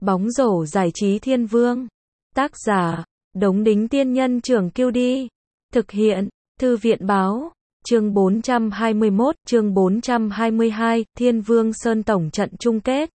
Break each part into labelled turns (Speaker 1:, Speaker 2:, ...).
Speaker 1: Bóng rổ giải trí Thiên Vương. Tác giả, Đống Đính Tiên Nhân Trưởng Kiêu Đi. Thực hiện, Thư viện Báo. Chương 421, chương 422, Thiên Vương Sơn tổng trận chung kết.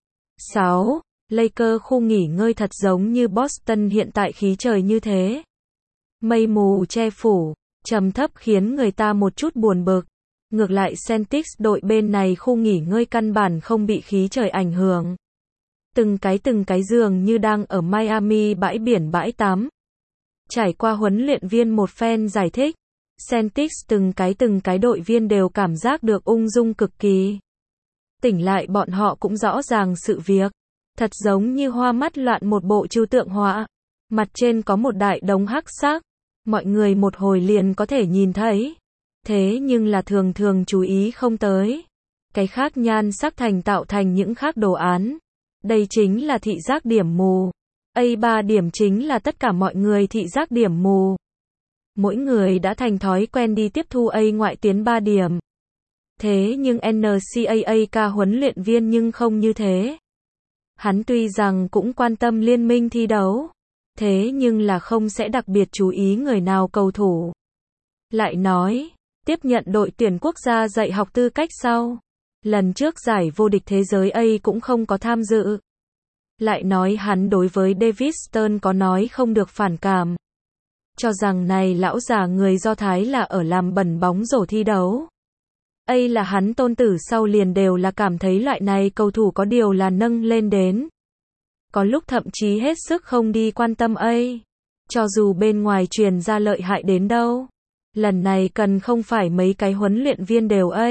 Speaker 1: 6. Lakers khu nghỉ ngơi thật giống như Boston hiện tại, khí trời như thế. Mây mù che phủ, trầm thấp khiến người ta một chút buồn bực. Ngược lại Celtics đội bên này khu nghỉ ngơi căn bản không bị khí trời ảnh hưởng. Từng cái dường như đang ở Miami bãi biển bãi tắm. Trải qua huấn luyện viên một phen giải thích, Celtics từng cái đội viên đều cảm giác được ung dung cực kỳ. Tỉnh lại bọn họ cũng rõ ràng sự việc. Thật giống như hoa mắt loạn một bộ trừu tượng họa. Mặt trên có một đại đống hắc sắc. Mọi người một hồi liền có thể nhìn thấy. Thế nhưng là thường chú ý không tới. Cái khác nhan sắc tạo thành những khác đồ án. Đây chính là thị giác điểm mù. A3 điểm chính là tất cả mọi người thị giác điểm mù. Mỗi người đã thành thói quen đi tiếp thu A ngoại tiến 3 điểm. Thế nhưng NCAA huấn luyện viên nhưng không như thế. Hắn tuy rằng cũng quan tâm liên minh thi đấu, thế nhưng là không sẽ đặc biệt chú ý người nào cầu thủ. Lại nói, tiếp nhận đội tuyển quốc gia dạy học tư cách sau. Lần trước giải vô địch thế giới A cũng không có tham dự. Lại nói hắn đối với David Stern có nói không được phản cảm. Cho rằng này lão già người Do Thái là ở làm bẩn bóng rổ thi đấu. A là hắn tôn tử sau liền đều là cảm thấy loại này cầu thủ có điều là nâng lên đến. Có lúc thậm chí hết sức không đi quan tâm A. Cho dù bên ngoài truyền ra lợi hại đến đâu. Lần này cần không phải mấy cái huấn luyện viên đều A.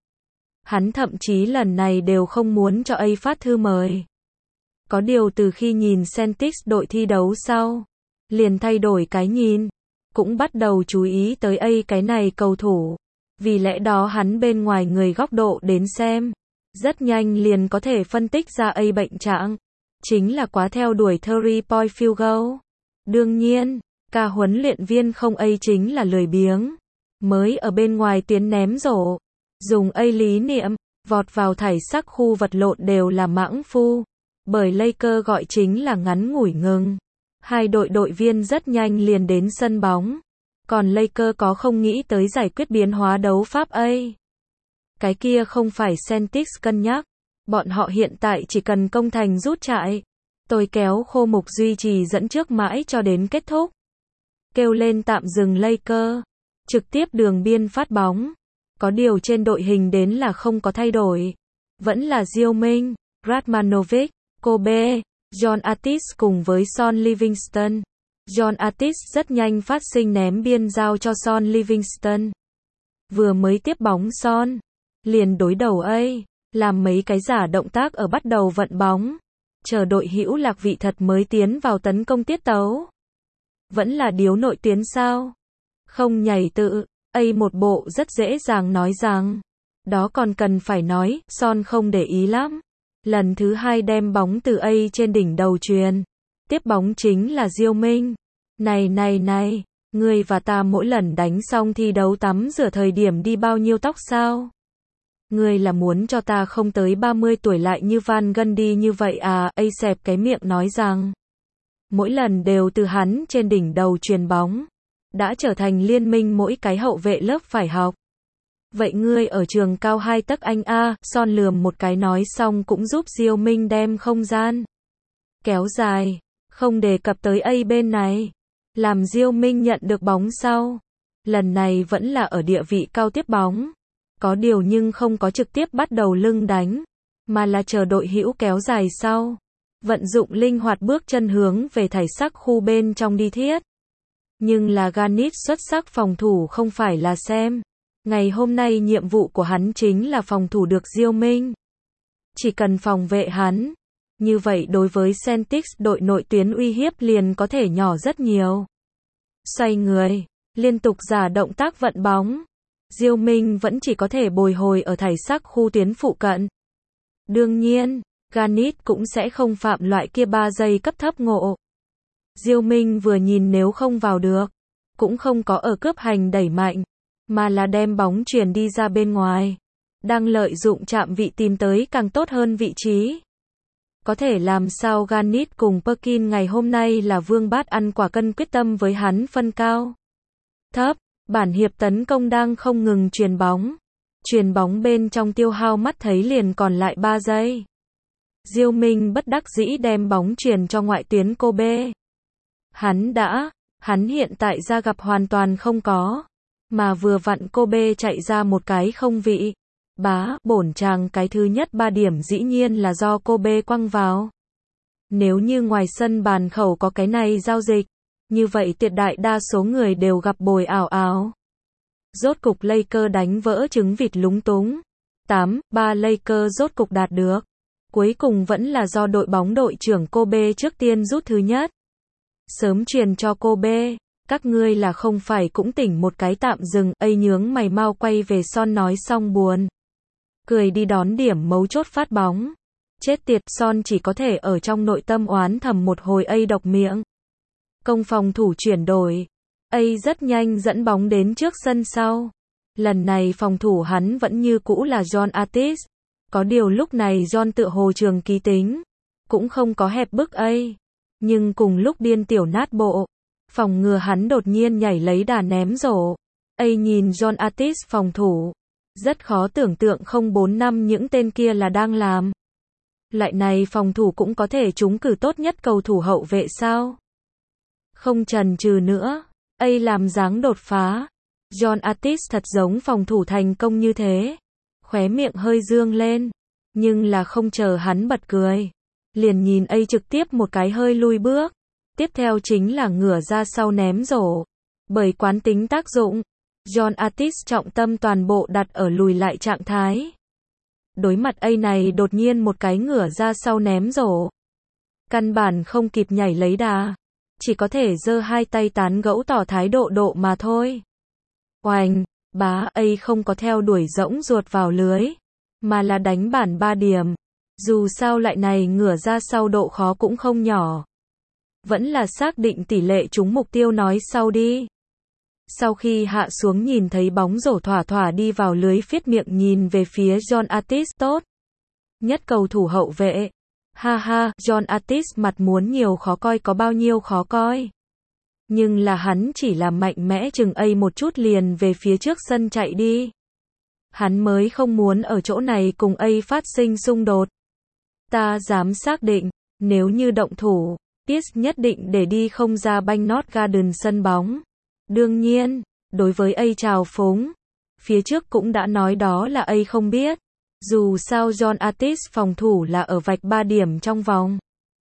Speaker 1: Hắn thậm chí lần này đều không muốn cho A phát thư mời. Có điều từ khi nhìn Celtics đội thi đấu sau, liền thay đổi cái nhìn, cũng bắt đầu chú ý tới A cái này cầu thủ. Vì lẽ đó hắn bên ngoài người góc độ đến xem, rất nhanh liền có thể phân tích ra A bệnh trạng, chính là quá theo đuổi 3-point field goal. Đương nhiên, cả huấn luyện viên không A chính là lười biếng, mới ở bên ngoài tiến ném rổ, dùng A lý niệm, vọt vào thảy sắc khu vật lộn đều là mãng phu, bởi Lakers gọi chính là ngắn ngủi ngừng. Hai đội viên rất nhanh liền đến sân bóng. Còn Lakers có không nghĩ tới giải quyết biến hóa đấu pháp A. Cái kia không phải Celtics cân nhắc. Bọn họ hiện tại chỉ cần công thành rút chạy. Tôi kéo khô mục duy trì dẫn trước mãi cho đến kết thúc. Kêu lên tạm dừng Lakers. Trực tiếp đường biên phát bóng. Có điều trên đội hình đến là không có thay đổi. Vẫn là Diêu Minh, Radmanovic, Kobe, John Artis cùng với Son Livingston. John Artis rất nhanh phát sinh ném biên giao cho Son Livingston. Vừa mới tiếp bóng Son, liền đối đầu A, làm mấy cái giả động tác ở bắt đầu vận bóng. Chờ đội hữu lạc vị thật mới tiến vào tấn công tiết tấu. Vẫn là điếu nội tuyến sao? Không nhảy tự, A một bộ rất dễ dàng nói rằng. Đó còn cần phải nói, Son không để ý lắm. Lần thứ hai đem bóng từ A trên đỉnh đầu truyền. Tiếp bóng chính là Diêu Minh. Này, ngươi và ta mỗi lần đánh xong thi đấu tắm rửa thời điểm đi bao nhiêu tóc sao? Ngươi là muốn cho ta không tới 30 tuổi lại như Van Gundy như vậy à? A xẹp cái miệng nói rằng. Mỗi lần đều từ hắn trên đỉnh đầu truyền bóng. Đã trở thành liên minh mỗi cái hậu vệ lớp phải học. Vậy ngươi ở trường cao 2 tấc anh a? Son lườm một cái nói xong cũng giúp Diêu Minh đem không gian kéo dài, không đề cập tới A bên này. Làm Diêu Minh nhận được bóng sau. Lần này vẫn là ở địa vị cao tiếp bóng. Có điều nhưng không có trực tiếp bắt đầu lưng đánh, mà là chờ đội hữu kéo dài sau. Vận dụng linh hoạt bước chân hướng về thảy sắc khu bên trong đi thiết. Nhưng là Garnett xuất sắc phòng thủ không phải là xem. Ngày hôm nay nhiệm vụ của hắn chính là phòng thủ được Diêu Minh. Chỉ cần phòng vệ hắn. Như vậy đối với Celtics đội nội tuyến uy hiếp liền có thể nhỏ rất nhiều. Xoay người, liên tục giả động tác vận bóng. Diêu Minh vẫn chỉ có thể bồi hồi ở thảy sắc khu tuyến phụ cận. Đương nhiên, Garnett cũng sẽ không phạm loại kia 3 giây cấp thấp ngộ. Diêu Minh vừa nhìn nếu không vào được, cũng không có ở cướp hành đẩy mạnh, mà là đem bóng chuyển đi ra bên ngoài. Đang lợi dụng chạm vị tìm tới càng tốt hơn vị trí. Có thể làm sao Garnett cùng Perkin ngày hôm nay là vương bát ăn quả cân quyết tâm với hắn phân cao thấp. Bản hiệp tấn công đang không ngừng chuyền bóng. Chuyền bóng bên trong tiêu hao mắt thấy liền còn lại 3 giây. Diêu Minh bất đắc dĩ đem bóng chuyền cho ngoại tuyến Kobe. Hắn hiện tại ra gặp hoàn toàn không có. Mà vừa vặn Kobe chạy ra một cái không vị. Bổn chàng cái thứ nhất 3 điểm dĩ nhiên là do Kobe quăng vào. Nếu như ngoài sân bàn khẩu có cái này giao dịch, như vậy tuyệt đại đa số người đều gặp bồi ảo ảo. Rốt cục Lakers đánh vỡ trứng vịt lúng túng. 8-3 Lakers rốt cục đạt được. Cuối cùng vẫn là do đội bóng đội trưởng Kobe trước tiên rút thứ nhất. Sớm truyền cho Kobe, các ngươi là không phải cũng tỉnh một cái tạm dừng, nhướng mày mau quay về Son nói xong buồn. Cười đi đón điểm mấu chốt phát bóng. Chết tiệt, Son chỉ có thể ở trong nội tâm oán thầm một hồi độc miệng. Công phòng thủ chuyển đổi. Rất nhanh dẫn bóng đến trước sân sau. Lần này phòng thủ hắn vẫn như cũ là John Artis. Có điều lúc này John tựa hồ trường ký tính. Cũng không có hẹp bức nhưng cùng lúc điên tiểu nát bộ. Phòng ngừa hắn đột nhiên nhảy lấy đà ném rổ. Nhìn John Artis phòng thủ. Rất khó tưởng tượng 045 những tên kia là đang làm. Loại này phòng thủ cũng có thể trúng cử tốt nhất cầu thủ hậu vệ sao? Không chần chừ nữa. Làm dáng đột phá. John Artis thật giống phòng thủ thành công như thế. Khóe miệng hơi dương lên. Nhưng là không chờ hắn bật cười. Liền nhìn trực tiếp một cái hơi lui bước. Tiếp theo chính là ngửa ra sau ném rổ. Bởi quán tính tác dụng, John Artis trọng tâm toàn bộ đặt ở lùi lại trạng thái. Đối mặt này đột nhiên một cái ngửa ra sau ném rổ. Căn bản không kịp nhảy lấy đà. Chỉ có thể giơ hai tay tán gẫu tỏ thái độ mà thôi. Oành, không có theo đuổi rỗng ruột vào lưới. Mà là đánh bản 3 điểm. Dù sao lại này ngửa ra sau độ khó cũng không nhỏ. Vẫn là xác định tỷ lệ trúng mục tiêu nói sau đi. Sau khi hạ xuống nhìn thấy bóng rổ thỏa đi vào lưới, phiết miệng nhìn về phía John Artis tốt nhất cầu thủ hậu vệ. Ha, John Artis mặt muốn nhiều khó coi có bao nhiêu khó coi. Nhưng là hắn chỉ là mạnh mẽ chừng một chút liền về phía trước sân chạy đi. Hắn mới không muốn ở chỗ này cùng phát sinh xung đột. Ta dám xác định, nếu như động thủ, Pierce nhất định để đi không ra Banknote Garden sân bóng. Đương nhiên, đối với trào phúng, phía trước cũng đã nói đó là không biết. Dù sao John Artis phòng thủ là ở vạch 3 điểm trong vòng.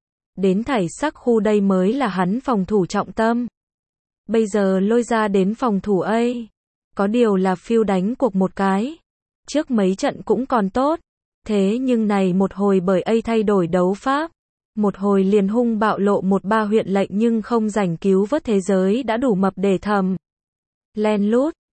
Speaker 1: Đến thảy sắc khu đây mới là hắn phòng thủ trọng tâm. Bây giờ lôi ra đến phòng thủ có điều là phiêu đánh cuộc một cái. Trước mấy trận cũng còn tốt. Thế nhưng này một hồi bởi thay đổi đấu pháp. Một hồi liền hung bạo lộ 1-3 huyện lệnh nhưng không giành cứu vớt thế giới đã đủ mập để thầm. Len lút,